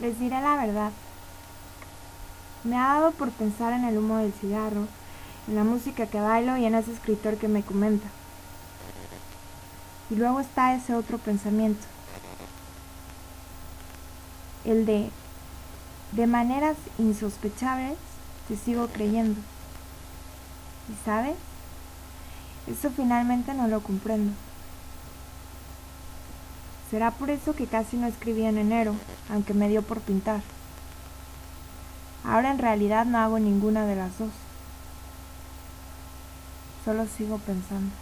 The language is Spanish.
Les diré la verdad. Me ha dado por pensar en el humo del cigarro, en la música que bailo y en ese escritor que me comenta. Y luego está ese otro pensamiento, el de maneras insospechables, te sigo creyendo. ¿Y sabes? Eso finalmente no lo comprendo. Será por eso que casi no escribí en enero, aunque me dio por pintar. Ahora en realidad no hago ninguna de las dos. Solo sigo pensando.